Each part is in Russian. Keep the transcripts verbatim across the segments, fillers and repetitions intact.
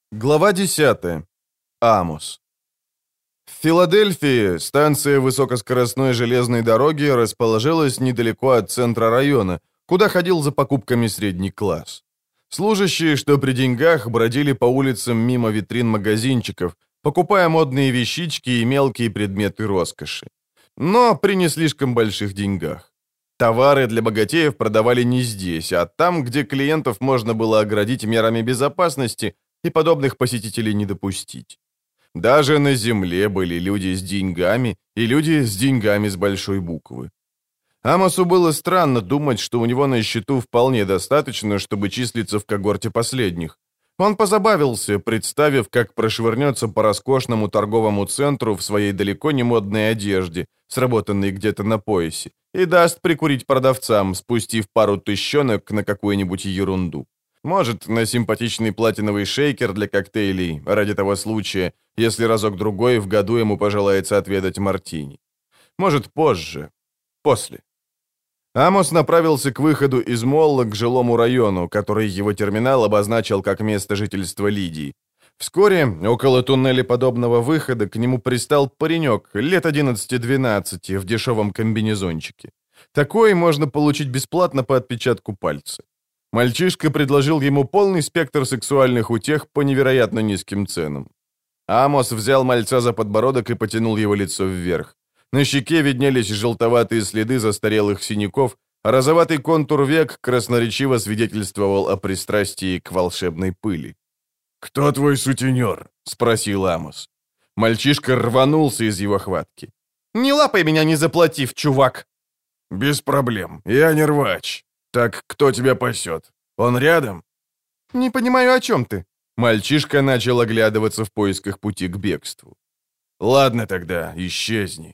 Глава десятая. Амос. В Филадельфии станция высокоскоростной железной дороги расположилась недалеко от центра района, куда ходил за покупками средний класс. Служащие, что при деньгах, бродили по улицам мимо витрин магазинчиков, покупая модные вещички и мелкие предметы роскоши. Но при не слишком больших деньгах. Товары для богатеев продавали не здесь, а там, где клиентов можно было оградить мерами безопасности и подобных посетителей не допустить. Даже на земле были люди с деньгами и люди с деньгами с большой буквы. Амосу было странно думать, что у него на счету вполне достаточно, чтобы числиться в когорте последних. Он позабавился, представив, как прошвырнется по роскошному торговому центру в своей далеко не модной одежде, сработанной где-то на поясе, и даст прикурить продавцам, спустив пару тыщенок на какую-нибудь ерунду. Может, на симпатичный платиновый шейкер для коктейлей, ради того случая, если разок-другой в году ему пожелается отведать мартини. Может, позже. После. Амос направился к выходу из молла к жилому району, который его терминал обозначил как место жительства Лидии. Вскоре, около туннеля подобного выхода, к нему пристал паренек лет одиннадцати-двенадцати в дешевом комбинезончике. Такой можно получить бесплатно по отпечатку пальца. Мальчишка предложил ему полный спектр сексуальных утех по невероятно низким ценам. Амос взял мальца за подбородок и потянул его лицо вверх. На щеке виднелись желтоватые следы застарелых синяков, а розоватый контур век красноречиво свидетельствовал о пристрастии к волшебной пыли. «Кто твой сутенер?» — спросил Амос. Мальчишка рванулся из его хватки. «Не лапай меня, не заплатив, чувак!» «Без проблем, я не рвач. Так кто тебя пасет? Он рядом?» «Не понимаю, о чем ты?» Мальчишка начал оглядываться в поисках пути к бегству. «Ладно тогда, исчезни».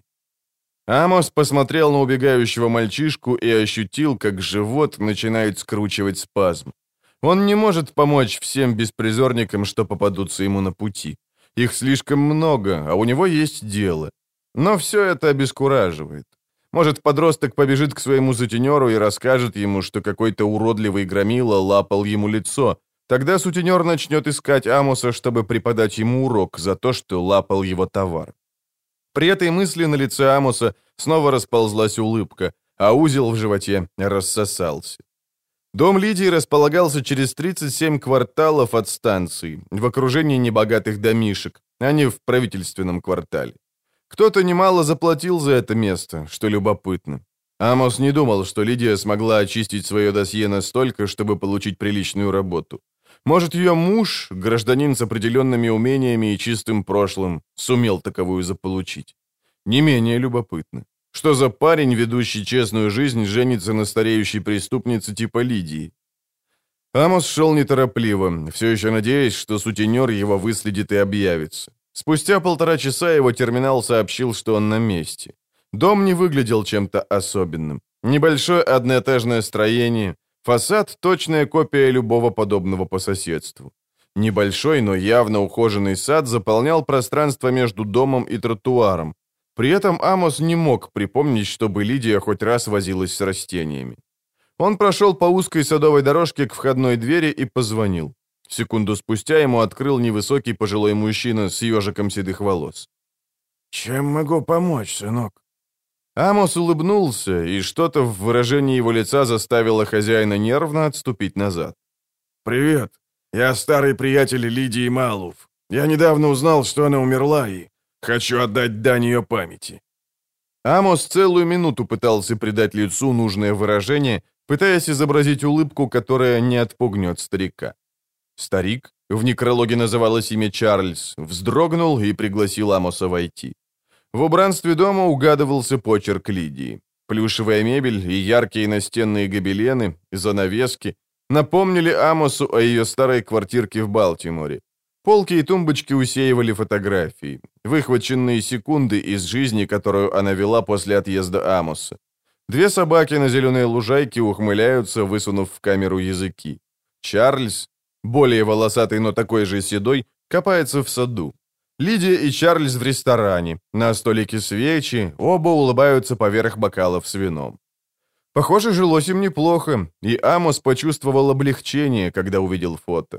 Амос посмотрел на убегающего мальчишку и ощутил, как живот начинает скручивать спазм. Он не может помочь всем беспризорникам, что попадутся ему на пути. Их слишком много, а у него есть дело. Но все это обескураживает. Может, подросток побежит к своему сутенеру и расскажет ему, что какой-то уродливый громила лапал ему лицо. Тогда сутенер начнет искать Амоса, чтобы преподать ему урок за то, что лапал его товар. При этой мысли на лице Амоса снова расползлась улыбка, а узел в животе рассосался. Дом Лидии располагался через тридцать семь кварталов от станции, в окружении небогатых домишек, а не в правительственном квартале. Кто-то немало заплатил за это место, что любопытно. Амос не думал, что Лидия смогла очистить свое досье настолько, чтобы получить приличную работу. Может, ее муж, гражданин с определенными умениями и чистым прошлым, сумел таковую заполучить. Не менее любопытно. Что за парень, ведущий честную жизнь, женится на стареющей преступнице типа Лидии? Амос шел неторопливо, все еще надеясь, что сутенер его выследит и объявится. Спустя полтора часа его терминал сообщил, что он на месте. Дом не выглядел чем-то особенным. Небольшое одноэтажное строение, фасад — точная копия любого подобного по соседству. Небольшой, но явно ухоженный сад заполнял пространство между домом и тротуаром. При этом Амос не мог припомнить, чтобы Лидия хоть раз возилась с растениями. Он прошел по узкой садовой дорожке к входной двери и позвонил. Секунду спустя ему открыл невысокий пожилой мужчина с ежиком седых волос. «Чем могу помочь, сынок?» Амос улыбнулся, и что-то в выражении его лица заставило хозяина нервно отступить назад. «Привет. Я старый приятель Лидии Малуф. Я недавно узнал, что она умерла, и хочу отдать дань ее памяти». Амос целую минуту пытался придать лицу нужное выражение, пытаясь изобразить улыбку, которая не отпугнет старика. Старик, в некрологе называлось имя Чарльз, вздрогнул и пригласил Амоса войти. В убранстве дома угадывался почерк Лидии. Плюшевая мебель и яркие настенные гобелены, занавески напомнили Амосу о ее старой квартирке в Балтиморе. Полки и тумбочки усеивали фотографии, выхваченные секунды из жизни, которую она вела после отъезда Амоса. Две собаки на зеленой лужайке ухмыляются, высунув в камеру языки. Чарльз, более волосатый, но такой же седой, копается в саду. Лидия и Чарльз в ресторане, на столике свечи, оба улыбаются поверх бокалов с вином. Похоже, жилось им неплохо, и Амос почувствовал облегчение, когда увидел фото.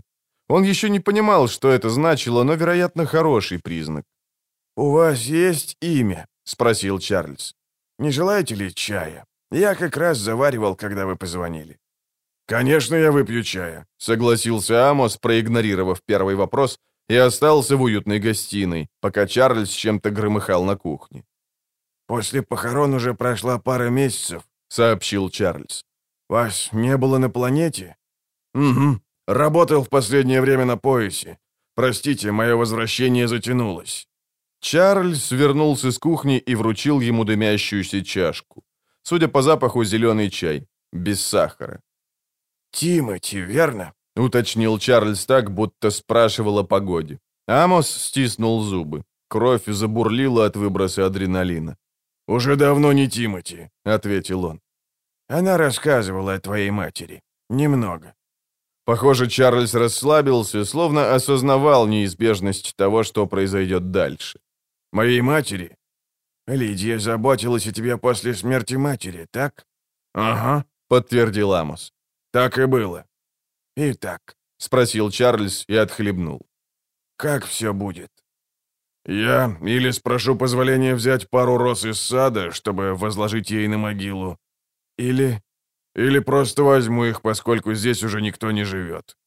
Он еще не понимал, что это значило, но, вероятно, хороший признак. «У вас есть имя?» — спросил Чарльз. «Не желаете ли чая? Я как раз заваривал, когда вы позвонили». «Конечно, я выпью чая», — согласился Амос, проигнорировав первый вопрос, и остался в уютной гостиной, пока Чарльз чем-то громыхал на кухне. «После похорон уже прошла пара месяцев», — сообщил Чарльз. «Вас не было на планете?» «Угу. Работал в последнее время на поясе. Простите, мое возвращение затянулось». Чарльз вернулся с кухни и вручил ему дымящуюся чашку. Судя по запаху, зеленый чай, без сахара. «Тимоти, верно?» — уточнил Чарльз так, будто спрашивал о погоде. Амос стиснул зубы. Кровь забурлила от выброса адреналина. «Уже давно не Тимоти», — ответил он. «Она рассказывала о твоей матери. Немного». Похоже, Чарльз расслабился, словно осознавал неизбежность того, что произойдет дальше. «Моей матери? Лидия заботилась о тебе после смерти матери, так?» «Ага», — подтвердил Амос. «Так и было». «Итак», — спросил Чарльз и отхлебнул. «Как все будет?» «Я или спрошу позволения взять пару роз из сада, чтобы возложить ей на могилу, или... или просто возьму их, поскольку здесь уже никто не живет».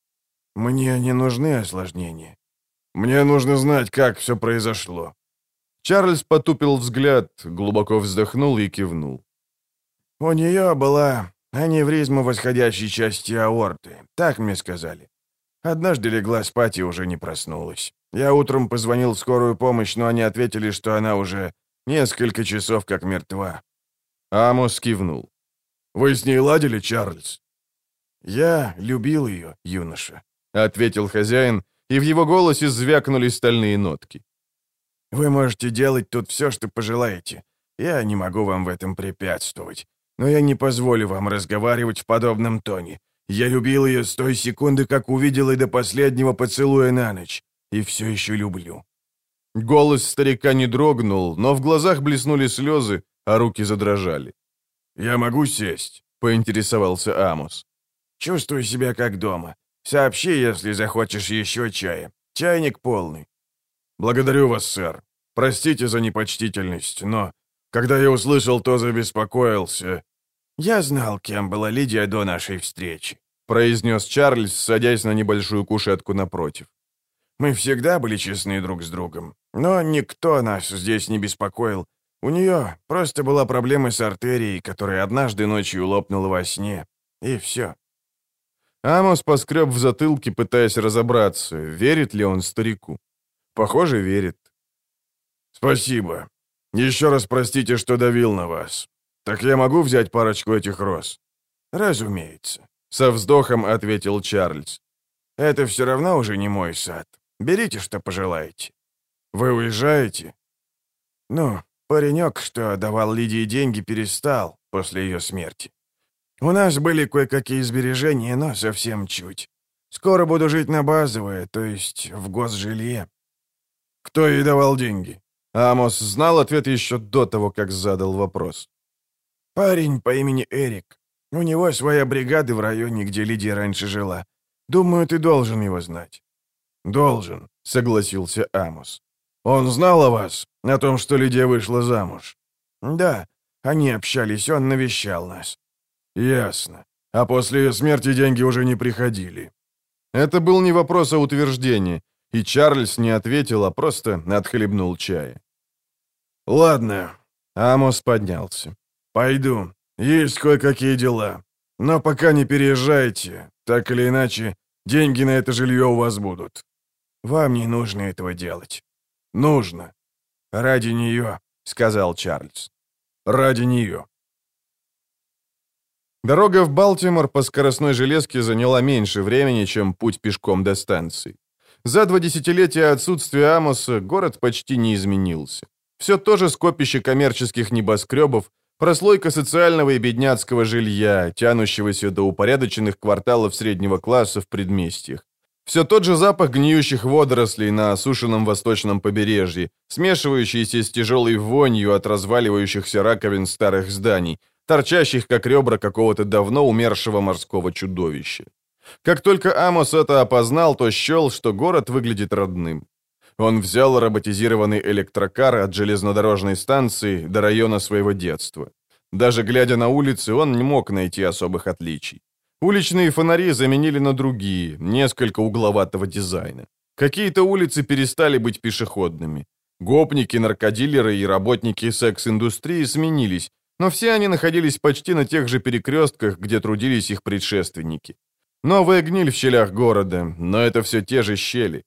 «Мне не нужны осложнения. Мне нужно знать, как все произошло». Чарльз потупил взгляд, глубоко вздохнул и кивнул. «У нее была аневризма восходящей части аорты, так мне сказали. Однажды легла спать и уже не проснулась. Я утром позвонил в скорую помощь, но они ответили, что она уже несколько часов как мертва». Амос кивнул. «Вы с ней ладили, Чарльз?» «Я любил ее, юноша», — ответил хозяин, и в его голосе звякнули стальные нотки. «Вы можете делать тут все, что пожелаете. Я не могу вам в этом препятствовать. Но я не позволю вам разговаривать в подобном тоне. Я любил ее с той секунды, как увидел и до последнего поцелуя на ночь. И все еще люблю». Голос старика не дрогнул, но в глазах блеснули слезы, а руки задрожали. «Я могу сесть?» — поинтересовался Амос. «Чувствую себя как дома. Сообщи, если захочешь еще чая. Чайник полный». «Благодарю вас, сэр. Простите за непочтительность, но, когда я услышал, то забеспокоился». «Я знал, кем была Лидия до нашей встречи», — произнес Чарльз, садясь на небольшую кушетку напротив. «Мы всегда были честны друг с другом, но никто нас здесь не беспокоил. У нее просто была проблема с артерией, которая однажды ночью лопнула во сне. И все». Амос поскреб в затылке, пытаясь разобраться, верит ли он старику. Похоже, верит. «Спасибо. Еще раз простите, что давил на вас. Так я могу взять парочку этих роз?» «Разумеется», — со вздохом ответил Чарльз. «Это все равно уже не мой сад. Берите, что пожелаете». «Вы уезжаете?» «Ну, паренек, что давал Лидии деньги, перестал после ее смерти. У нас были кое-какие сбережения, но совсем чуть. Скоро буду жить на базовое, то есть в госжилье». «Кто ей давал деньги?» Амос знал ответ еще до того, как задал вопрос. «Парень по имени Эрик. У него своя бригада в районе, где Лидия раньше жила. Думаю, ты должен его знать». «Должен», — согласился Амос. «Он знал о вас, о том, что Лидия вышла замуж?» «Да, они общались, он навещал нас». «Ясно. А после ее смерти деньги уже не приходили». Это был не вопрос, а утверждение, и Чарльз не ответил, а просто отхлебнул чая. «Ладно», — Амос поднялся. «Пойду. Есть кое-какие дела. Но пока не переезжайте. Так или иначе, деньги на это жилье у вас будут. Вам не нужно этого делать». «Нужно. Ради нее», — сказал Чарльз. «Ради нее». Дорога в Балтимор по скоростной железке заняла меньше времени, чем путь пешком до станции. За два десятилетия отсутствия Амоса город почти не изменился. Все то же скопище коммерческих небоскребов, прослойка социального и бедняцкого жилья, тянущегося до упорядоченных кварталов среднего класса в предместьях. Все тот же запах гниющих водорослей на осушенном восточном побережье, смешивающийся с тяжелой вонью от разваливающихся раковин старых зданий, торчащих как ребра какого-то давно умершего морского чудовища. Как только Амос это опознал, то счел, что город выглядит родным. Он взял роботизированный электрокар от железнодорожной станции до района своего детства. Даже глядя на улицы, он не мог найти особых отличий. Уличные фонари заменили на другие, несколько угловатого дизайна. Какие-то улицы перестали быть пешеходными. Гопники, наркодилеры и работники секс-индустрии сменились, но все они находились почти на тех же перекрестках, где трудились их предшественники. Новая гниль в щелях города, но это все те же щели.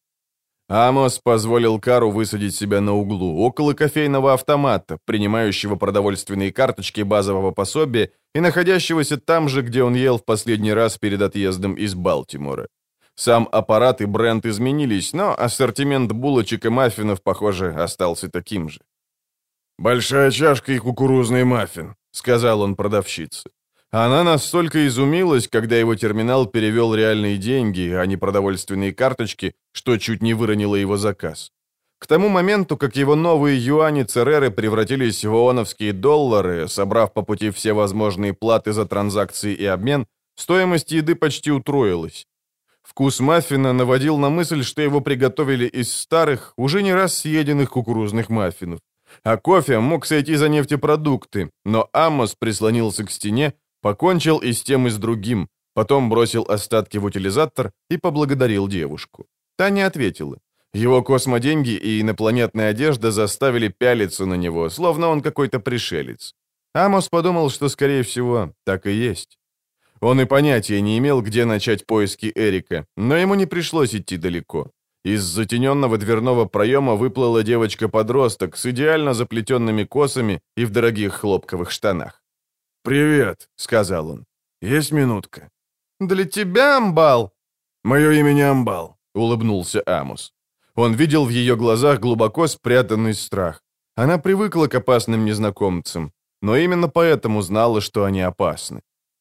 Амос позволил Кару высадить себя на углу, около кофейного автомата, принимающего продовольственные карточки базового пособия и находящегося там же, где он ел в последний раз перед отъездом из Балтимора. Сам аппарат и бренд изменились, но ассортимент булочек и маффинов, похоже, остался таким же. «Большая чашка и кукурузный маффин», — сказал он продавщице. Она настолько изумилась, когда его терминал перевел реальные деньги, а не продовольственные карточки, что чуть не выронила его заказ. К тому моменту, как его новые юани Цереры превратились в ооновские доллары, собрав по пути все возможные платы за транзакции и обмен, стоимость еды почти утроилась. Вкус маффина наводил на мысль, что его приготовили из старых, уже не раз съеденных кукурузных маффинов. А кофе мог сойти за нефтепродукты, но Амос прислонился к стене, покончил и с тем, и с другим, потом бросил остатки в утилизатор и поблагодарил девушку. Та не ответила. Его космоденьги и инопланетная одежда заставили пялиться на него, словно он какой-то пришелец. Амос подумал, что, скорее всего, так и есть. Он и понятия не имел, где начать поиски Эрика, но ему не пришлось идти далеко. Из затененного дверного проема выплыла девочка-подросток с идеально заплетенными косами и в дорогих хлопковых штанах. «Привет», — сказал он. «Есть минутка?» «Для тебя, Амбал?» «Мое имя не Амбал», — улыбнулся Амос. Он видел в ее глазах глубоко спрятанный страх. Она привыкла к опасным незнакомцам, но именно поэтому знала, что они опасны.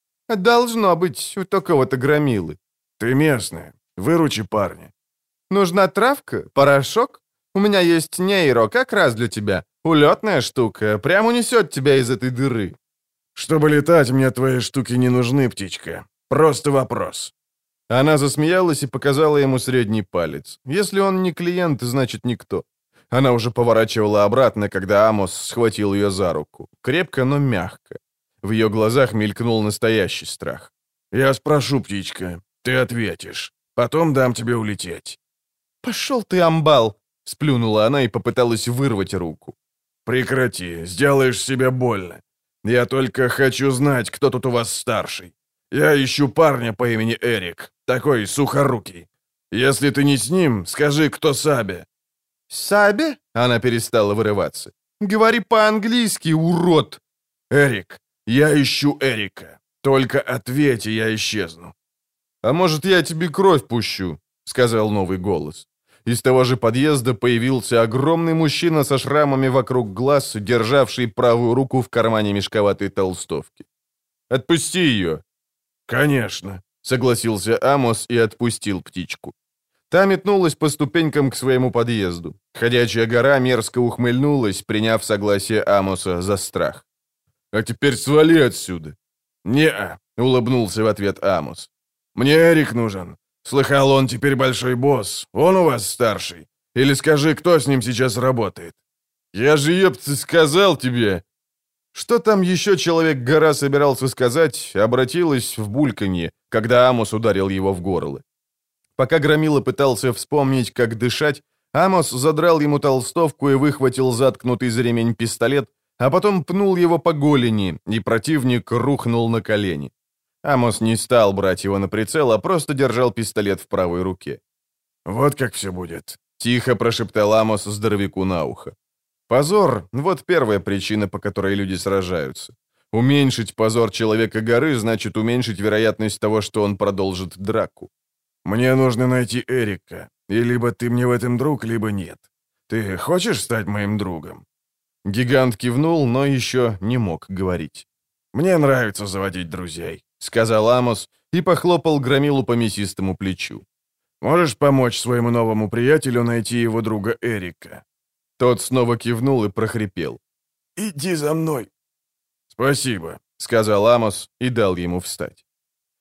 «Должно быть у такого-то громилы». «Ты местная. Выручи парня». «Нужна травка? Порошок? У меня есть нейро, как раз для тебя. Улетная штука, прямо унесет тебя из этой дыры». «Чтобы летать, мне твои штуки не нужны, птичка. Просто вопрос». Она засмеялась и показала ему средний палец. Если он не клиент, значит никто. Она уже поворачивала обратно, когда Амос схватил ее за руку. Крепко, но мягко. В ее глазах мелькнул настоящий страх. «Я спрошу, птичка, ты ответишь. Потом дам тебе улететь». «Пошел ты, Амбал!» — сплюнула она и попыталась вырвать руку. «Прекрати, сделаешь себе больно. Я только хочу знать, кто тут у вас старший. Я ищу парня по имени Эрик, такой сухорукий. Если ты не с ним, скажи, кто Сабе». «Сабе?» — она перестала вырываться. «Говори по-английски, урод!» «Эрик, я ищу Эрика. Только ответь, и я исчезну». «А может, я тебе кровь пущу?» — сказал новый голос. Из того же подъезда появился огромный мужчина со шрамами вокруг глаз, державший правую руку в кармане мешковатой толстовки. «Отпусти ее!» «Конечно», — согласился Амос и отпустил птичку. Та метнулась по ступенькам к своему подъезду. Ходячая гора мерзко ухмыльнулась, приняв согласие Амоса за страх. «А теперь свали отсюда!» «Не-а», — улыбнулся в ответ Амос. «Мне Эрик нужен. Слыхал, он теперь большой босс. Он у вас старший. Или скажи, кто с ним сейчас работает?» «Я же, епты, сказал тебе!» Что там еще Человек-гора собирался сказать, обратилось в бульканье, когда Амос ударил его в горло. Пока Громила пытался вспомнить, как дышать, Амос задрал ему толстовку и выхватил заткнутый за ремень пистолет, а потом пнул его по голени, и противник рухнул на колени. Амос не стал брать его на прицел, а просто держал пистолет в правой руке. «Вот как все будет», — тихо прошептал Амос здоровяку на ухо. Позор — вот первая причина, по которой люди сражаются. Уменьшить позор Человека-горы значит уменьшить вероятность того, что он продолжит драку. «Мне нужно найти Эрика, и либо ты мне в этом друг, либо нет. Ты хочешь стать моим другом?» Гигант кивнул, но еще не мог говорить. «Мне нравится заводить друзей», — сказал Амос и похлопал Громилу по мясистому плечу. «Можешь помочь своему новому приятелю найти его друга Эрика?» Тот снова кивнул и прохрипел. «Иди за мной». «Спасибо», — сказал Амос и дал ему встать.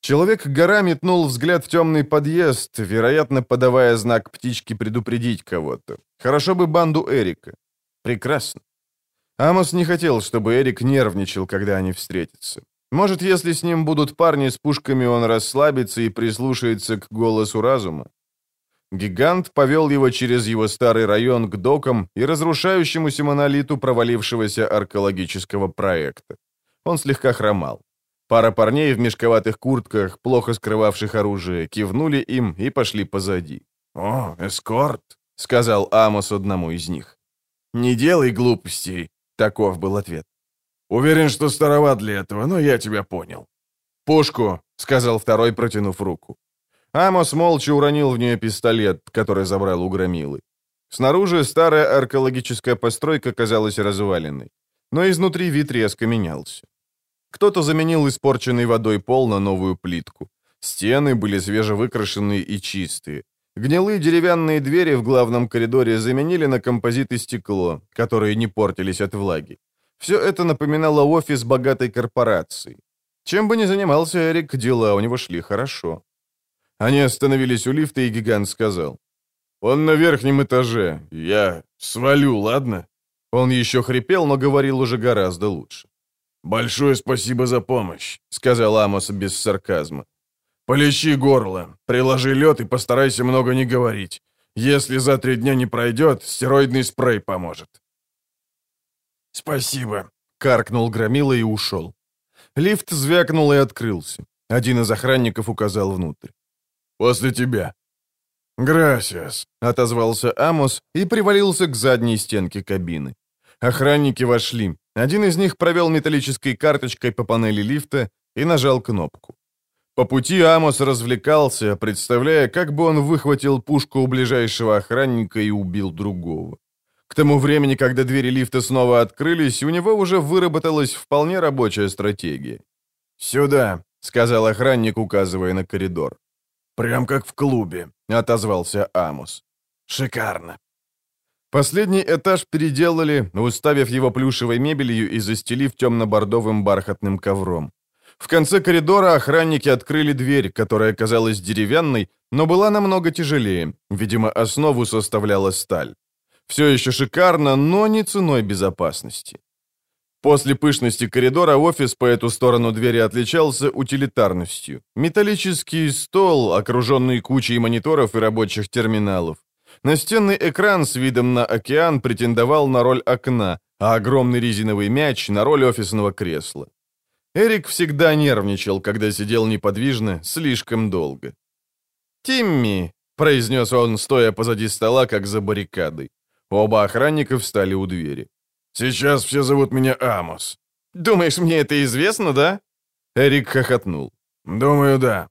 Человек-гора метнул взгляд в темный подъезд, вероятно, подавая знак птички предупредить кого-то. Хорошо бы банду Эрика. Прекрасно. Амос не хотел, чтобы Эрик нервничал, когда они встретятся. Может, если с ним будут парни с пушками, он расслабится и прислушается к голосу разума. Гигант повел его через его старый район к докам и разрушающемуся монолиту провалившегося археологического проекта. Он слегка хромал. Пара парней в мешковатых куртках, плохо скрывавших оружие, кивнули им и пошли позади. «О, эскорт», — сказал Амос одному из них. «Не делай глупостей», — таков был ответ. «Уверен, что староват для этого, но я тебя понял». «Пушку», — сказал второй, протянув руку. Амос молча уронил в нее пистолет, который забрал у громилы. Снаружи старая археологическая постройка казалась разваленной, но изнутри вид резко менялся. Кто-то заменил испорченный водой пол на новую плитку. Стены были свежевыкрашенные и чистые. Гнилые деревянные двери в главном коридоре заменили на композиты стекло, которые не портились от влаги. Все это напоминало офис богатой корпорации. Чем бы ни занимался Эрик, дела у него шли хорошо. Они остановились у лифта, и гигант сказал: «Он на верхнем этаже. Я свалю, ладно?» Он еще хрипел, но говорил уже гораздо лучше. «Большое спасибо за помощь», — сказал Амос без сарказма. «Полечи горло, приложи лед и постарайся много не говорить. Если за три дня не пройдет, стероидный спрей поможет». «Спасибо», — каркнул громила и ушел. Лифт звякнул и открылся. Один из охранников указал внутрь. «После тебя». «Грасиас», — отозвался Амос и привалился к задней стенке кабины. Охранники вошли. Один из них провел металлической карточкой по панели лифта и нажал кнопку. По пути Амос развлекался, представляя, как бы он выхватил пушку у ближайшего охранника и убил другого. К тому времени, когда двери лифта снова открылись, у него уже выработалась вполне рабочая стратегия. «Сюда», — сказал охранник, указывая на коридор. «Прям как в клубе», — отозвался Амос. «Шикарно». Последний этаж переделали, уставив его плюшевой мебелью и застелив темно-бордовым бархатным ковром. В конце коридора охранники открыли дверь, которая казалась деревянной, но была намного тяжелее, видимо, основу составляла сталь. Все еще шикарно, но не ценой безопасности. После пышности коридора офис по эту сторону двери отличался утилитарностью. Металлический стол, окруженный кучей мониторов и рабочих терминалов. Настенный экран с видом на океан претендовал на роль окна, а огромный резиновый мяч — на роль офисного кресла. Эрик всегда нервничал, когда сидел неподвижно слишком долго. «Тимми», — произнес он, стоя позади стола, как за баррикадой. Оба охранника встали у двери. «Сейчас все зовут меня Амос». «Думаешь, мне это известно, да?» Эрик хохотнул. «Думаю, да».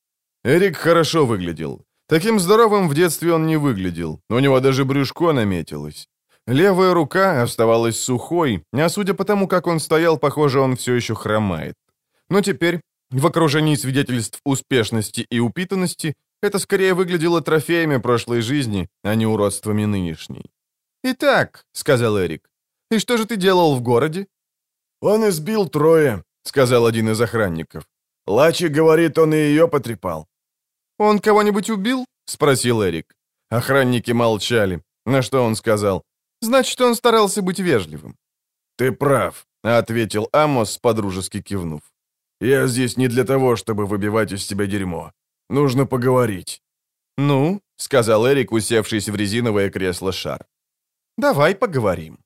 Эрик хорошо выглядел. Таким здоровым в детстве он не выглядел. У него даже брюшко наметилось. Левая рука оставалась сухой, а судя по тому, как он стоял, похоже, он все еще хромает. Но теперь, в окружении свидетельств успешности и упитанности, это скорее выглядело трофеями прошлой жизни, а не уродствами нынешней. «Итак», — сказал Эрик, — «и что же ты делал в городе?» «Он избил трое», — сказал один из охранников. «Лачи говорит, он и ее потрепал». «Он кого-нибудь убил?» — спросил Эрик. Охранники молчали. На что он сказал: «Значит, он старался быть вежливым». «Ты прав», — ответил Амос, подружески кивнув. «Я здесь не для того, чтобы выбивать из тебя дерьмо. Нужно поговорить». «Ну», — сказал Эрик, усевшись в резиновое кресло-шар. «Давай поговорим».